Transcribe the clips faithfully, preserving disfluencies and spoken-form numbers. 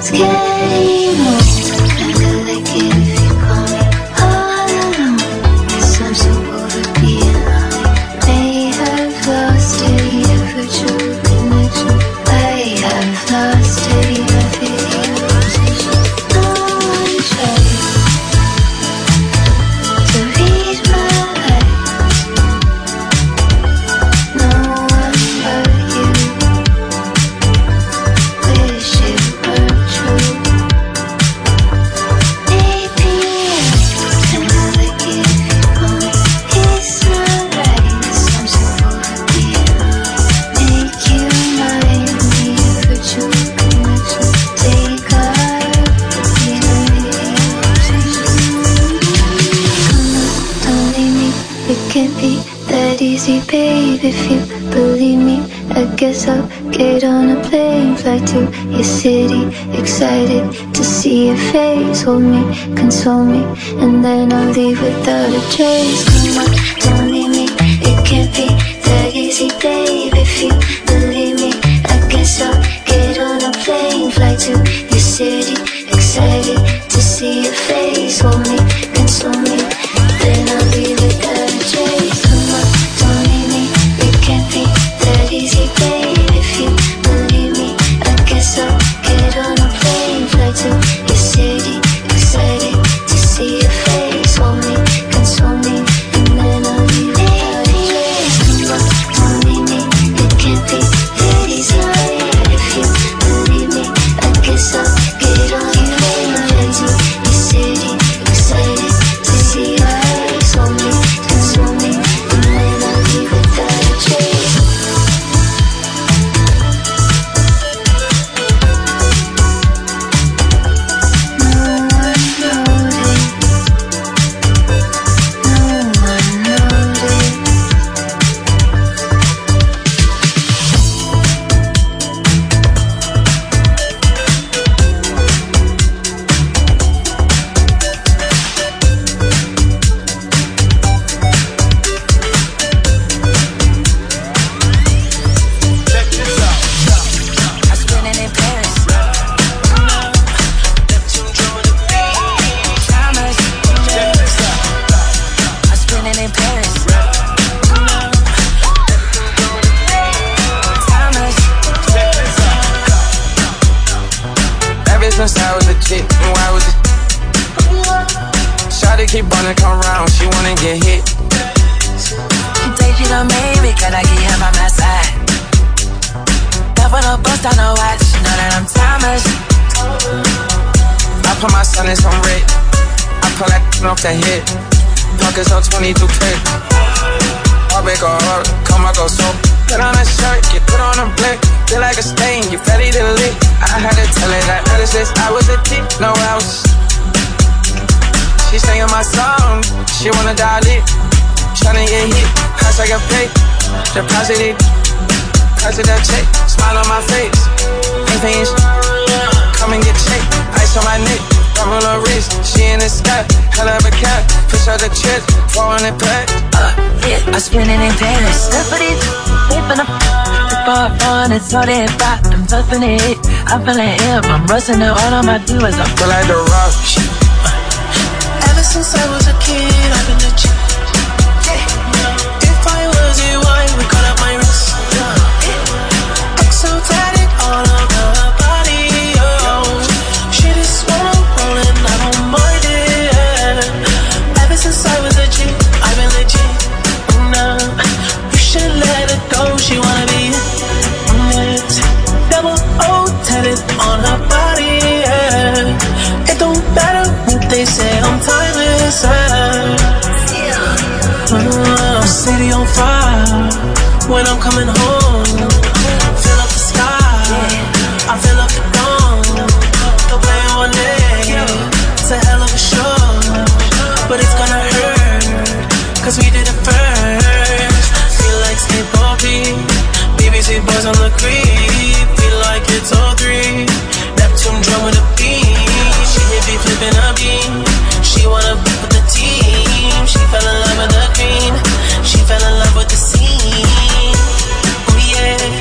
getting old. Kinda like it if you call me all alone. Guess I'm so over being lonely. May have lost any virtual connection. I have lost any of the conversation. No one tried to read my life. No one but you. Wish it were true. Maybe it's kinda like it if you call me. It's not right, 'cause I'm so over being lonely. Make you mine, be a virtual connection. Take our Don't leave me, it can't be that easy, babe. If you believe me, I guess I'll get on a plane, fly to your city, excited to see your face. Hold me, console me, and then I'll leave without a trace. Come on, don't leave me, it can't be that easy, babe. If you believe me, I guess I'll get on a plane, fly to your city, excited to see your face. Hold me, console me, then I'll leave without a trace. Come on, don't leave me, it can't be that easy, babe. If you believe me, I guess I'll get on a plane, fly to your city, excited to see your face. Hold me, console me, and then I'll leave without a trace. Come on, don't leave me, it can't be that easy, babe. If you believe me, I guess I'll get on a plane, fly to your city, excited to see your face. Hold me, console me, and then I'll leave without a trace. No one noticed. No one noticed. Check this out. I spent it in Paris. Thomas. Check this out. I spent it in Paris. Thomas. Check this out. Ever since I was a kid, knew I was a Shawty keep wanna come round, she wanna get hit. You think you done made me, can I get him by my side? Never no bust on no watch, know that I'm Thomas. I put my son in some red, I pull that off the head. Pockets on twenty-two clip. I'll make a heart, come I go so. Put on a shirt, get put on a blick. Feel like a stain, you ready to lick. I had to tell her that ever since I was a kid, no else. She singing my song, she wanna dial it. Tryna get hit, house I got paid. Deposit it, deposit that check. Smile on my face, ain't paying sh- Come and get checked, ice on my neck. Rubber on her wrist, she in the sky. Hell of a cat, push out the chest. Four in the pack. Uh, yeah, I spent it in Paris. Step for these, whipping up. The bar on, it's all that pop. I'm toughing it. I'm feeling him. I'm rusting it. All on my doers. I'm Feel like the rock. Ever since I was a kid, I've been legit. If I was your wife, we call up my wrist. Exotic all over her body, oh. She just wanna roll and I don't mind it. Ever since I was a kid, I've been legit. Nah, you should let her go, she wanna be it. Double O tatted on her body, yeah. It don't matter what they say, I'm timeless, yeah. uh, City on fire when I'm coming home. Fill up the sky, I fill up the dome. Don't play all day, it's a hell of a show. But it's gonna hurt, cause we did it first. Feel like skateboard beat, B B C boys on the creep. Feel like it's all three, Neptune drum with a beat. She hit me flipping a beat, she wanna be with the team. She fell in love with the green, she fell in love with the scene. Oh yeah,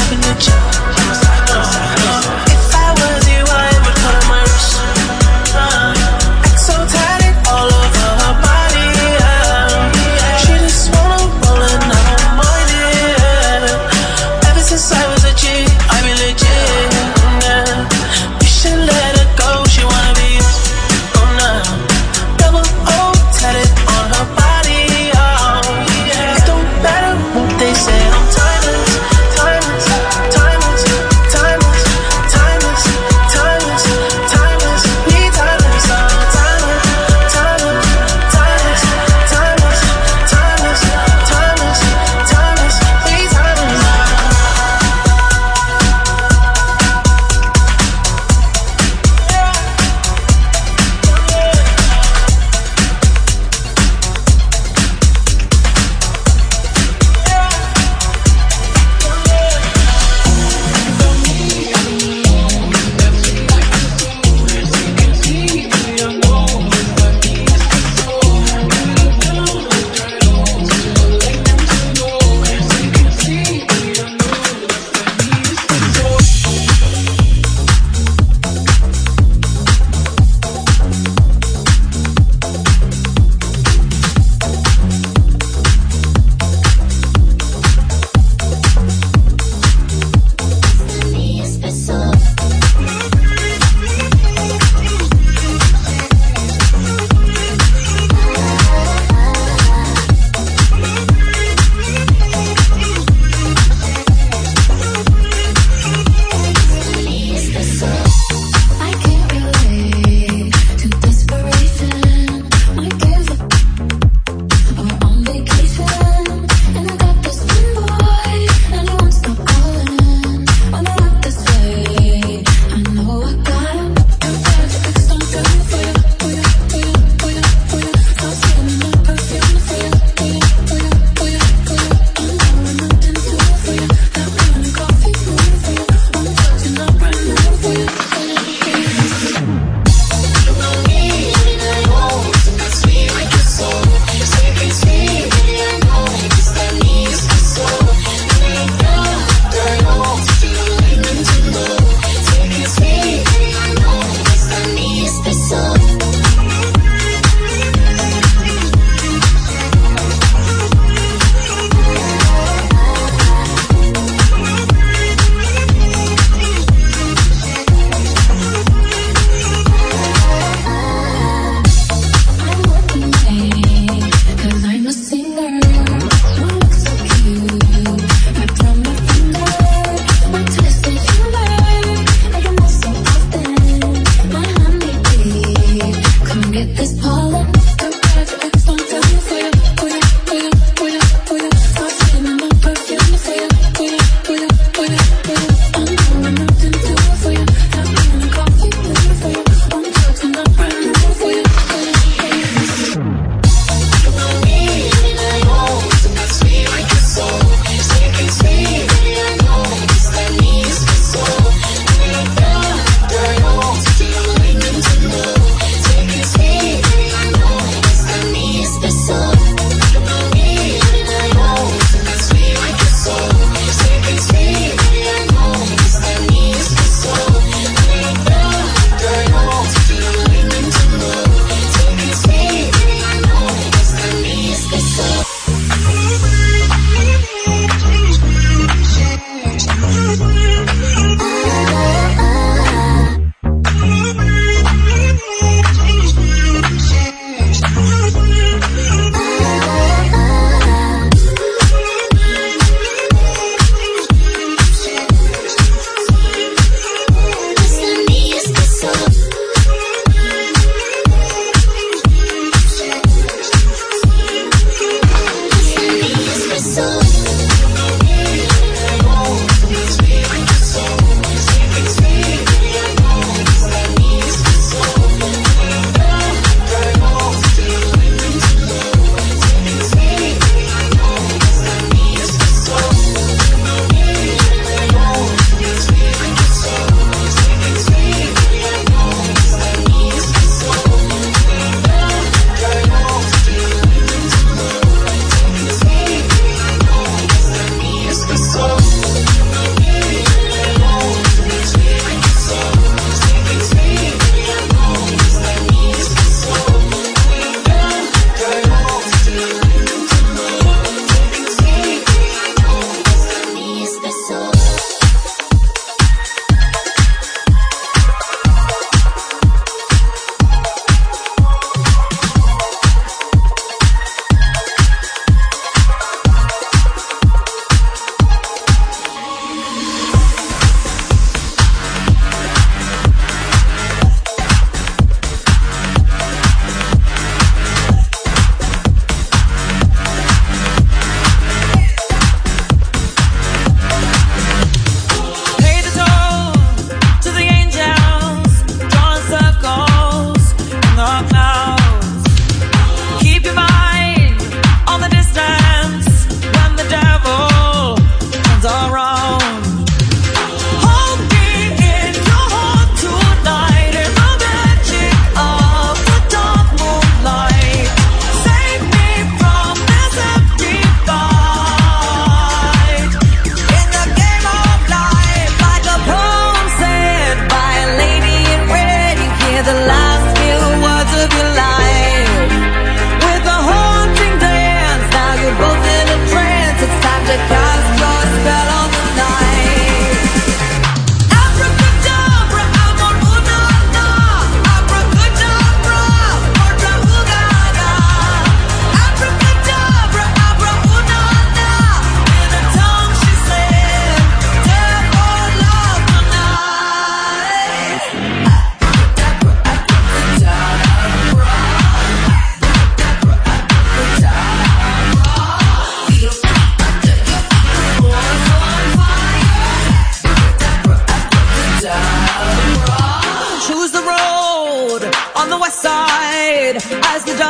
I've been legit. If I was you, I would cut my wrist. Exo tatted all over her body. She just wanna roll and I don't mind it. Ever since I was a G, I've been legit. You should let her go, she wanna be you. Oh no, double O tatted on her body. It don't matter what they say, I'm timeless, timeless, timeless.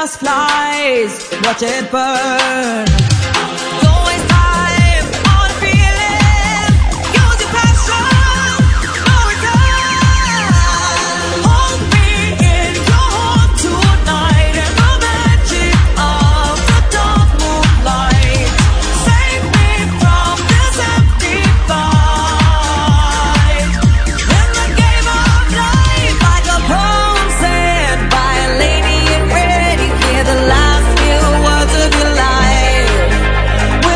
just flies, watch it burn. Don't waste time on feeling, use your passion for return. Hold me in your arms tonight in the magic of the dark moonlight. Save me from this empty fight. In the game of life, like a poem said by a lady in red, you hear the last few words of your life.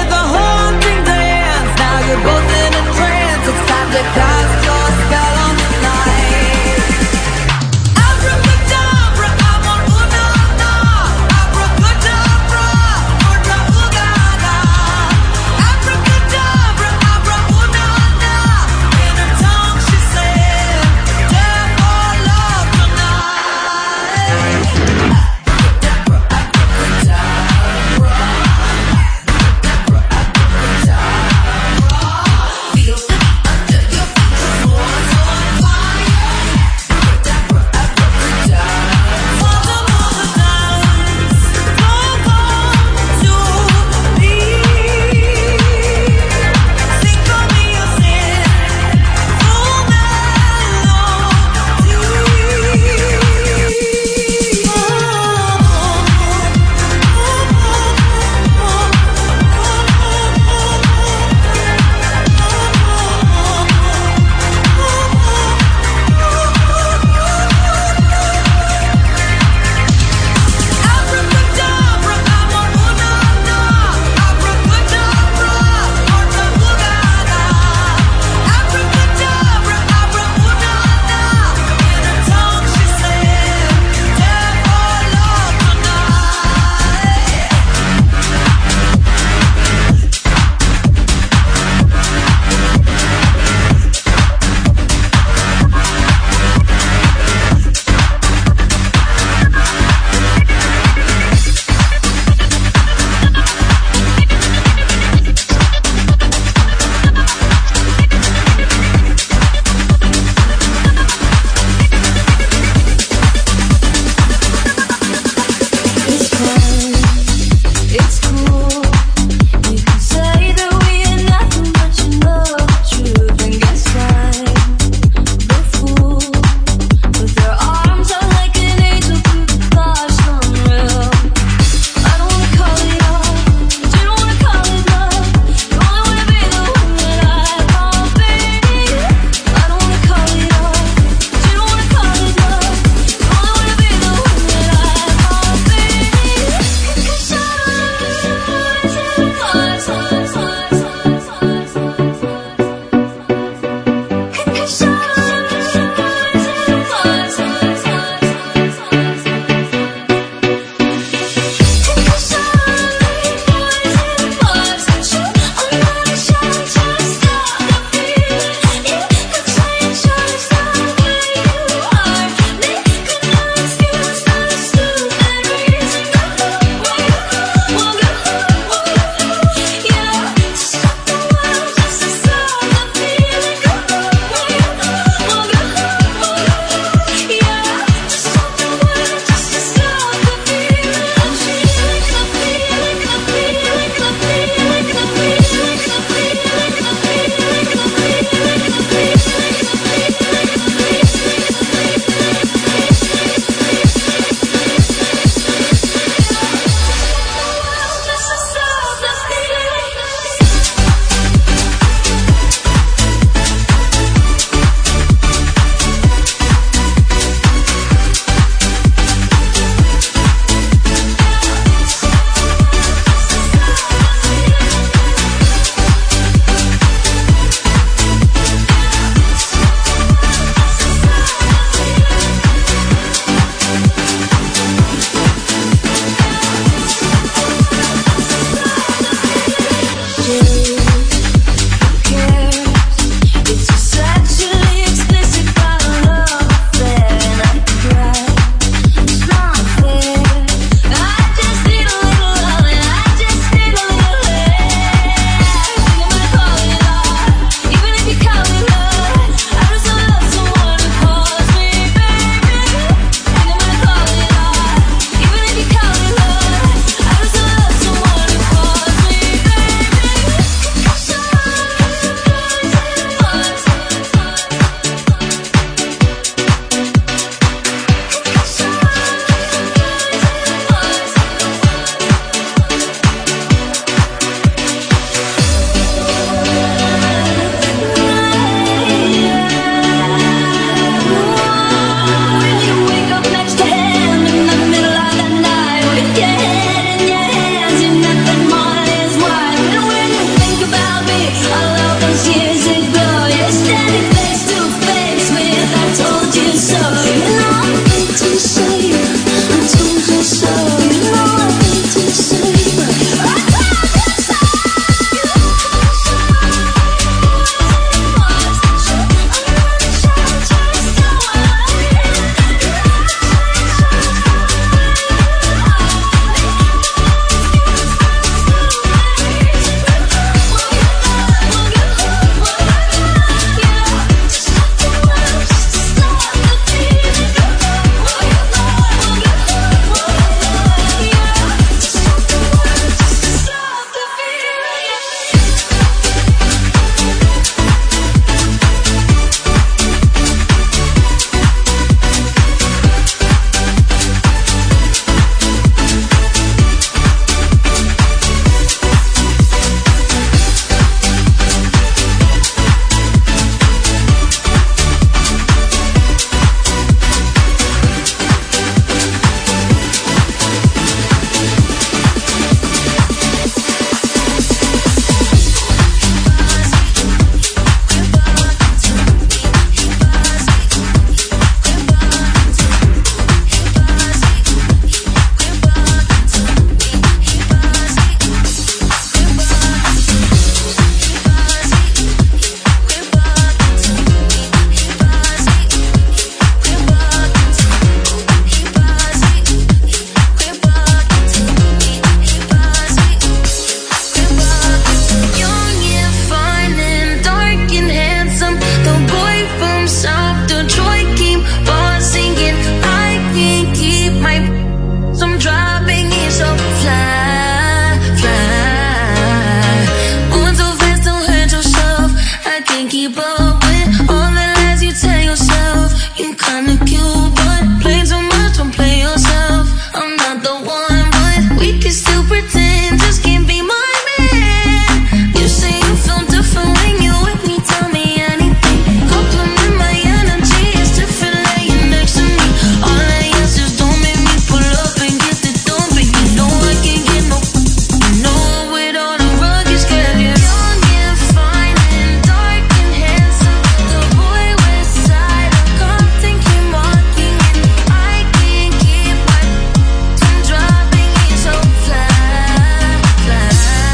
keep up with all the lies you tell yourself. You kinda cute, but play too much, don't play yourself. I'm not the one, but we can still pretend. Just can't be my man. You say you feel different when you with me, tell me anything. Compliment my energy, it's different laying next to me. All I ask is don't make me pull up and get the door, but you know I can't get no. You know with all the rugged scared, yeah. Young and fine and dark and handsome, the boy west side of Compton came walking in. I can't keep my tongue dropping, he's so fly, fly.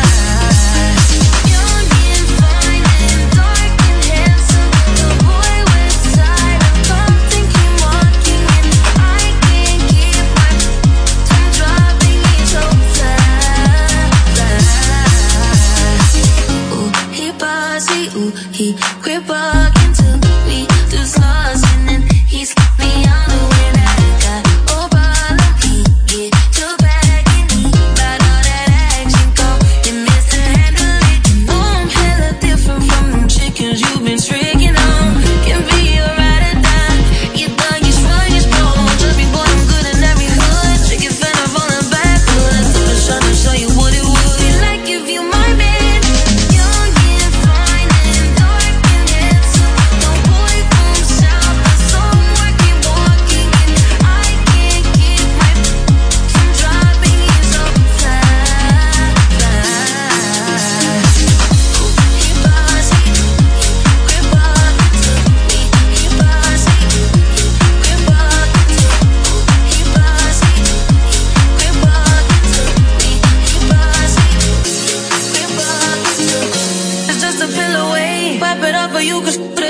Young and fine and dark and handsome, the boy west side of Compton came walking in. I can't keep my tongue dropping, he's so fly, fly. Ooh, he bossy, ooh, he quit walking to me, just lost, and then he slipped me out the way that I got. Oh, bottom, he get your back, and he got all that action, go, and Mister Handle it. You know I'm hella different from them chickens you've been tricking on. Can be a ride or die, you thug, you strong, you strong. Trust me, boy, I'm good in every hood. Chicken fed up on the backwood. I'm trying to show you what it would be like if you my man. Young and fine and dark and handsome, no boy from south, but somewhere keep walking in. I can't keep my tongue dropping, he's so fly, fly. He bossy, he quit walking to me. He bossy, he quit walking to me. He bossy, he quit walking to me. He bossy, quit walking to me. It's just a pill away. Wipe it up or you can shoot